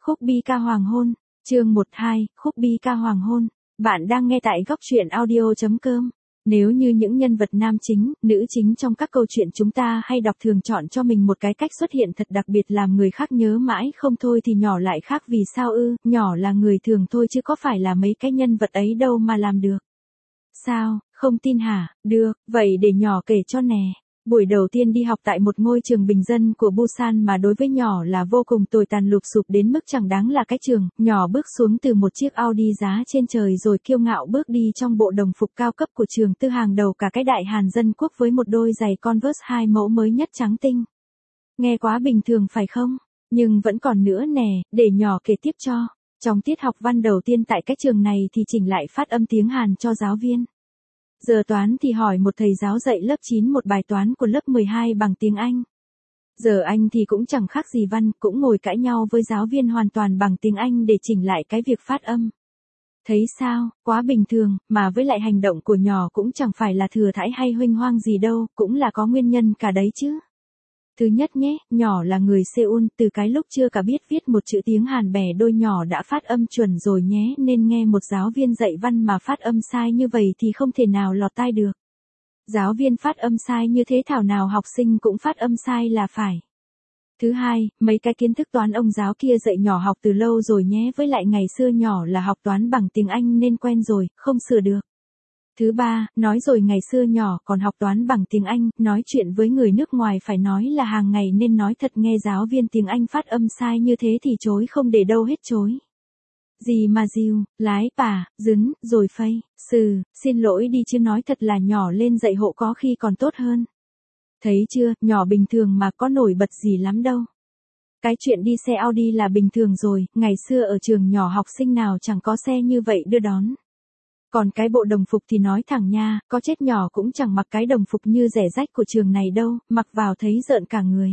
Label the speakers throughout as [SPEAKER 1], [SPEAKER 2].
[SPEAKER 1] Khúc bi ca hoàng hôn, chương 12, khúc bi ca hoàng hôn. Bạn đang nghe tại góc truyện audio.com. Nếu như những nhân vật nam chính, nữ chính trong các câu chuyện chúng ta hay đọc thường chọn cho mình một cái cách xuất hiện thật đặc biệt làm người khác nhớ mãi không thôi thì nhỏ lại khác vì sao ư, nhỏ là người thường thôi chứ có phải là mấy cái nhân vật ấy đâu mà làm được. Sao, không tin hả? Được, vậy để nhỏ kể cho nè. Buổi đầu tiên đi học tại một ngôi trường bình dân của Busan mà đối với nhỏ là vô cùng tồi tàn lụp xụp đến mức chẳng đáng là cái trường, nhỏ bước xuống từ một chiếc Audi giá trên trời rồi kiêu ngạo bước đi trong bộ đồng phục cao cấp của trường tư hàng đầu cả cái đại Hàn Dân Quốc với một đôi giày Converse 2 mẫu mới nhất trắng tinh. Nghe quá bình thường phải không? Nhưng vẫn còn nữa nè, để nhỏ kể tiếp cho. Trong tiết học văn đầu tiên tại cái trường này thì chỉnh lại phát âm tiếng Hàn cho giáo viên. Giờ toán thì hỏi một thầy giáo dạy lớp 9 một bài toán của lớp 12 bằng tiếng Anh. Giờ Anh thì cũng chẳng khác gì văn, cũng ngồi cãi nhau với giáo viên hoàn toàn bằng tiếng Anh để chỉnh lại cái việc phát âm. Thấy sao, quá bình thường, mà với lại hành động của nhỏ cũng chẳng phải là thừa thãi hay huênh hoang gì đâu, cũng là có nguyên nhân cả đấy chứ. Thứ nhất nhé, nhỏ là người Seoul, từ cái lúc chưa cả biết viết một chữ tiếng Hàn bẻ đôi nhỏ đã phát âm chuẩn rồi nhé, nên nghe một giáo viên dạy văn mà phát âm sai như vậy thì không thể nào lọt tai được. Giáo viên phát âm sai như thế thảo nào học sinh cũng phát âm sai là phải. Thứ hai, mấy cái kiến thức toán ông giáo kia dạy nhỏ học từ lâu rồi nhé, với lại ngày xưa nhỏ là học toán bằng tiếng Anh nên quen rồi, không sửa được. Thứ ba, nói rồi ngày xưa nhỏ còn học toán bằng tiếng Anh, nói chuyện với người nước ngoài phải nói là hàng ngày nên nói thật nghe giáo viên tiếng Anh phát âm sai như thế thì chối không để đâu hết chối. Gì mà dìu, lái, pà, dứng, rồi phây, xin lỗi đi chứ nói thật là nhỏ lên dạy hộ có khi còn tốt hơn. Thấy chưa, nhỏ bình thường mà có nổi bật gì lắm đâu. Cái chuyện đi xe Audi là bình thường rồi, ngày xưa ở trường nhỏ học sinh nào chẳng có xe như vậy đưa đón. Còn cái bộ đồng phục thì nói thẳng nha, có chết nhỏ cũng chẳng mặc cái đồng phục như rẻ rách của trường này đâu, mặc vào thấy rợn cả người.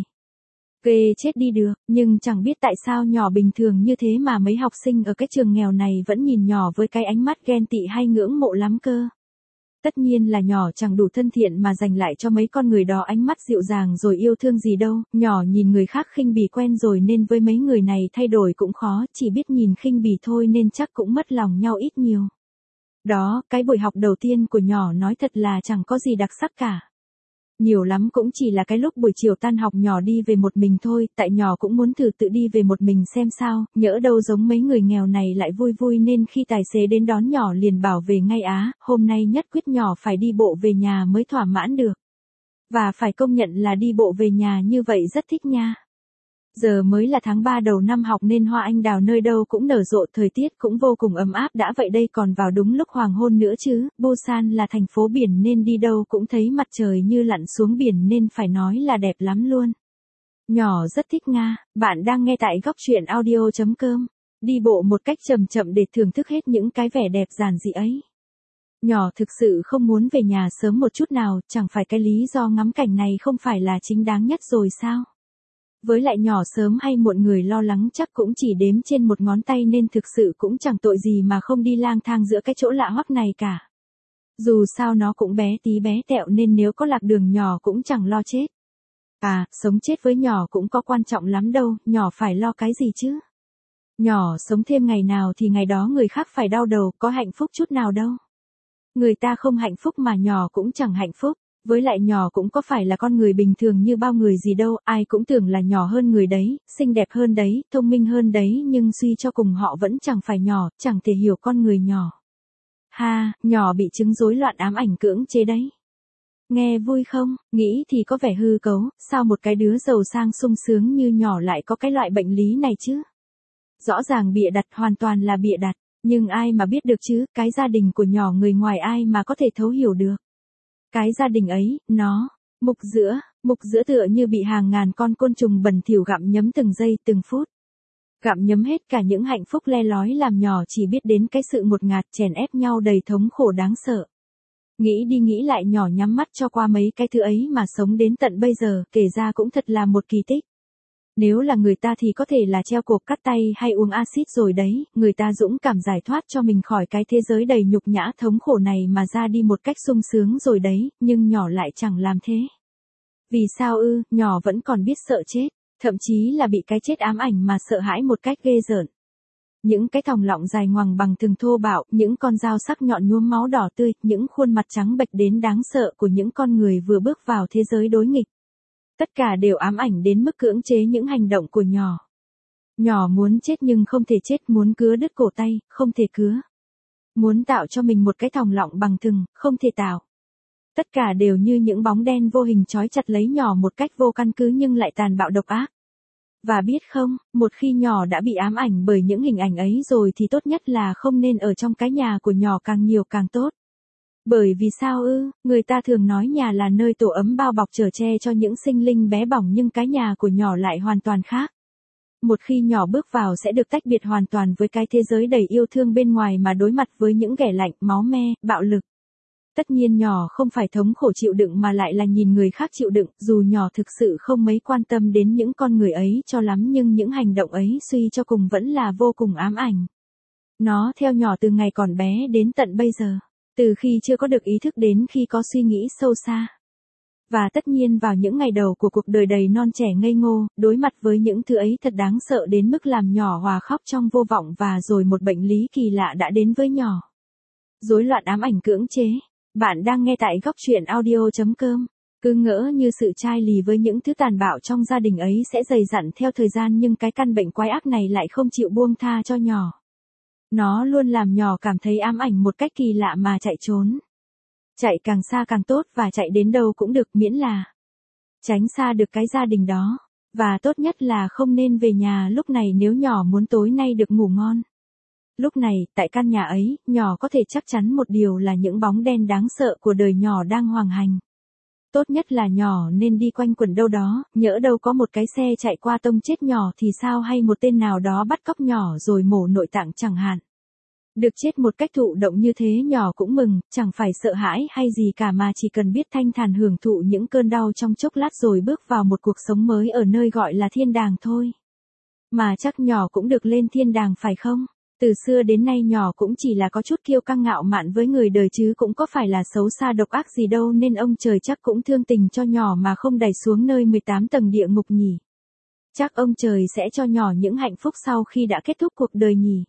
[SPEAKER 1] Ghê chết đi được, nhưng chẳng biết tại sao nhỏ bình thường như thế mà mấy học sinh ở cái trường nghèo này vẫn nhìn nhỏ với cái ánh mắt ghen tị hay ngưỡng mộ lắm cơ. Tất nhiên là nhỏ chẳng đủ thân thiện mà dành lại cho mấy con người đó ánh mắt dịu dàng rồi yêu thương gì đâu, nhỏ nhìn người khác khinh bỉ quen rồi nên với mấy người này thay đổi cũng khó, chỉ biết nhìn khinh bỉ thôi nên chắc cũng mất lòng nhau ít nhiều. Đó, cái buổi học đầu tiên của nhỏ nói thật là chẳng có gì đặc sắc cả. Nhiều lắm cũng chỉ là cái lúc buổi chiều tan học nhỏ đi về một mình thôi, tại nhỏ cũng muốn thử tự đi về một mình xem sao, nhỡ đâu giống mấy người nghèo này lại vui vui nên khi tài xế đến đón nhỏ liền bảo về ngay á, hôm nay nhất quyết nhỏ phải đi bộ về nhà mới thỏa mãn được. Và phải công nhận là đi bộ về nhà như vậy rất thích nha. Giờ mới là tháng 3 đầu năm học nên hoa anh đào nơi đâu cũng nở rộ, thời tiết cũng vô cùng ấm áp đã vậy đây còn vào đúng lúc hoàng hôn nữa chứ, Busan là thành phố biển nên đi đâu cũng thấy mặt trời như lặn xuống biển nên phải nói là đẹp lắm luôn. Nhỏ rất thích Nga, bạn đang nghe tại góc truyện audio.com, đi bộ một cách chậm chậm để thưởng thức hết những cái vẻ đẹp giản dị ấy. Nhỏ thực sự không muốn về nhà sớm một chút nào, chẳng phải cái lý do ngắm cảnh này không phải là chính đáng nhất rồi sao? Với lại nhỏ sớm hay muộn người lo lắng chắc cũng chỉ đếm trên một ngón tay nên thực sự cũng chẳng tội gì mà không đi lang thang giữa cái chỗ lạ hoắc này cả. Dù sao nó cũng bé tí bé tẹo nên nếu có lạc đường nhỏ cũng chẳng lo chết. À, sống chết với nhỏ cũng có quan trọng lắm đâu, nhỏ phải lo cái gì chứ? Nhỏ sống thêm ngày nào thì ngày đó người khác phải đau đầu, có hạnh phúc chút nào đâu. Người ta không hạnh phúc mà nhỏ cũng chẳng hạnh phúc. Với lại nhỏ cũng có phải là con người bình thường như bao người gì đâu, ai cũng tưởng là nhỏ hơn người đấy, xinh đẹp hơn đấy, thông minh hơn đấy nhưng suy cho cùng họ vẫn chẳng phải nhỏ, chẳng thể hiểu con người nhỏ. Ha, nhỏ bị chứng rối loạn ám ảnh cưỡng chế đấy. Nghe vui không, nghĩ thì có vẻ hư cấu, sao một cái đứa giàu sang sung sướng như nhỏ lại có cái loại bệnh lý này chứ? Rõ ràng bịa đặt, hoàn toàn là bịa đặt, nhưng ai mà biết được chứ, cái gia đình của nhỏ người ngoài ai mà có thể thấu hiểu được. Cái gia đình ấy, nó, mục giữa tựa như bị hàng ngàn con côn trùng bẩn thỉu gặm nhấm từng giây từng phút. Gặm nhấm hết cả những hạnh phúc le lói làm nhỏ chỉ biết đến cái sự ngột ngạt chèn ép nhau đầy thống khổ đáng sợ. Nghĩ đi nghĩ lại nhỏ nhắm mắt cho qua mấy cái thứ ấy mà sống đến tận bây giờ, kể ra cũng thật là một kỳ tích. Nếu là người ta thì có thể là treo cột cắt tay hay uống axit rồi đấy, người ta dũng cảm giải thoát cho mình khỏi cái thế giới đầy nhục nhã thống khổ này mà ra đi một cách sung sướng rồi đấy, nhưng nhỏ lại chẳng làm thế. Vì sao ư, nhỏ vẫn còn biết sợ chết. Thậm chí là bị cái chết ám ảnh mà sợ hãi một cách ghê rợn. Những cái thòng lọng dài ngoằng bằng thừng thô bạo, những con dao sắc nhọn nhuốm máu đỏ tươi, những khuôn mặt trắng bệch đến đáng sợ của những con người vừa bước vào thế giới đối nghịch. Tất cả đều ám ảnh đến mức cưỡng chế những hành động của nhỏ. Nhỏ muốn chết nhưng không thể chết, muốn cứa đứt cổ tay, không thể cứa. Muốn tạo cho mình một cái thòng lọng bằng thừng, không thể tạo. Tất cả đều như những bóng đen vô hình trói chặt lấy nhỏ một cách vô căn cứ nhưng lại tàn bạo độc ác. Và biết không, một khi nhỏ đã bị ám ảnh bởi những hình ảnh ấy rồi thì tốt nhất là không nên ở trong cái nhà của nhỏ càng nhiều càng tốt. Bởi vì sao ư, người ta thường nói nhà là nơi tổ ấm bao bọc chở che cho những sinh linh bé bỏng nhưng cái nhà của nhỏ lại hoàn toàn khác. Một khi nhỏ bước vào sẽ được tách biệt hoàn toàn với cái thế giới đầy yêu thương bên ngoài mà đối mặt với những ghẻ lạnh, máu me, bạo lực. Tất nhiên nhỏ không phải thống khổ chịu đựng mà lại là nhìn người khác chịu đựng, dù nhỏ thực sự không mấy quan tâm đến những con người ấy cho lắm nhưng những hành động ấy suy cho cùng vẫn là vô cùng ám ảnh. Nó theo nhỏ từ ngày còn bé đến tận bây giờ, từ khi chưa có được ý thức đến khi có suy nghĩ sâu xa. Và tất nhiên vào những ngày đầu của cuộc đời đầy non trẻ ngây ngô, đối mặt với những thứ ấy thật đáng sợ đến mức làm nhỏ hòa khóc trong vô vọng và rồi một bệnh lý kỳ lạ đã đến với nhỏ. Rối loạn ám ảnh cưỡng chế. Bạn đang nghe tại góc truyện audio.com. Cứ ngỡ như sự chai lì với những thứ tàn bạo trong gia đình ấy sẽ dày dặn theo thời gian nhưng cái căn bệnh quái ác này lại không chịu buông tha cho nhỏ. Nó luôn làm nhỏ cảm thấy ám ảnh một cách kỳ lạ mà chạy trốn. Chạy càng xa càng tốt và chạy đến đâu cũng được miễn là tránh xa được cái gia đình đó. Và tốt nhất là không nên về nhà lúc này nếu nhỏ muốn tối nay được ngủ ngon. Lúc này, tại căn nhà ấy, nhỏ có thể chắc chắn một điều là những bóng đen đáng sợ của đời nhỏ đang hoành hành. Tốt nhất là nhỏ nên đi quanh quẩn đâu đó, nhỡ đâu có một cái xe chạy qua tông chết nhỏ thì sao hay một tên nào đó bắt cóc nhỏ rồi mổ nội tạng chẳng hạn. Được chết một cách thụ động như thế nhỏ cũng mừng, chẳng phải sợ hãi hay gì cả mà chỉ cần biết thanh thản hưởng thụ những cơn đau trong chốc lát rồi bước vào một cuộc sống mới ở nơi gọi là thiên đàng thôi. Mà chắc nhỏ cũng được lên thiên đàng phải không? Từ xưa đến nay nhỏ cũng chỉ là có chút kiêu căng ngạo mạn với người đời chứ cũng có phải là xấu xa độc ác gì đâu nên ông trời chắc cũng thương tình cho nhỏ mà không đẩy xuống nơi 18 tầng địa ngục nhỉ. Chắc ông trời sẽ cho nhỏ những hạnh phúc sau khi đã kết thúc cuộc đời nhỉ.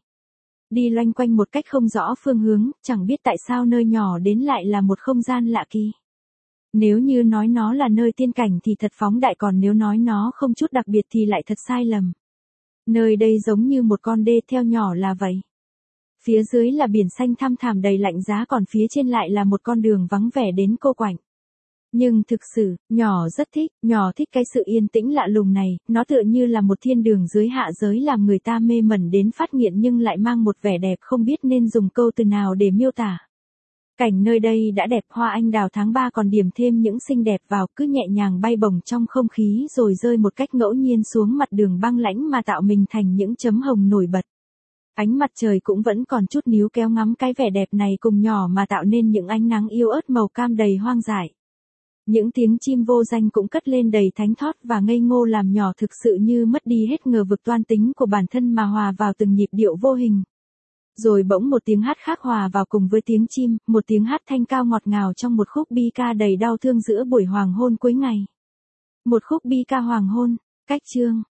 [SPEAKER 1] Đi loanh quanh một cách không rõ phương hướng, chẳng biết tại sao nơi nhỏ đến lại là một không gian lạ kỳ. Nếu như nói nó là nơi tiên cảnh thì thật phóng đại còn nếu nói nó không chút đặc biệt thì lại thật sai lầm. Nơi đây giống như một con đê theo nhỏ là vậy. Phía dưới là biển xanh thăm thẳm đầy lạnh giá còn phía trên lại là một con đường vắng vẻ đến cô quạnh. Nhưng thực sự, nhỏ rất thích, nhỏ thích cái sự yên tĩnh lạ lùng này, nó tựa như là một thiên đường dưới hạ giới làm người ta mê mẩn đến phát nghiện nhưng lại mang một vẻ đẹp không biết nên dùng câu từ nào để miêu tả. Cảnh nơi đây đã đẹp hoa anh đào tháng 3 còn điểm thêm những xinh đẹp vào cứ nhẹ nhàng bay bổng trong không khí rồi rơi một cách ngẫu nhiên xuống mặt đường băng lãnh mà tạo mình thành những chấm hồng nổi bật. Ánh mặt trời cũng vẫn còn chút níu kéo ngắm cái vẻ đẹp này cùng nhỏ mà tạo nên những ánh nắng yêu ớt màu cam đầy hoang dại. Những tiếng chim vô danh cũng cất lên đầy thánh thót và ngây ngô làm nhỏ thực sự như mất đi hết ngờ vực toan tính của bản thân mà hòa vào từng nhịp điệu vô hình. Rồi bỗng một tiếng hát khác hòa vào cùng với tiếng chim, một tiếng hát thanh cao ngọt ngào trong một khúc bi ca đầy đau thương giữa buổi hoàng hôn cuối ngày. Một khúc bi ca hoàng hôn, cách chương.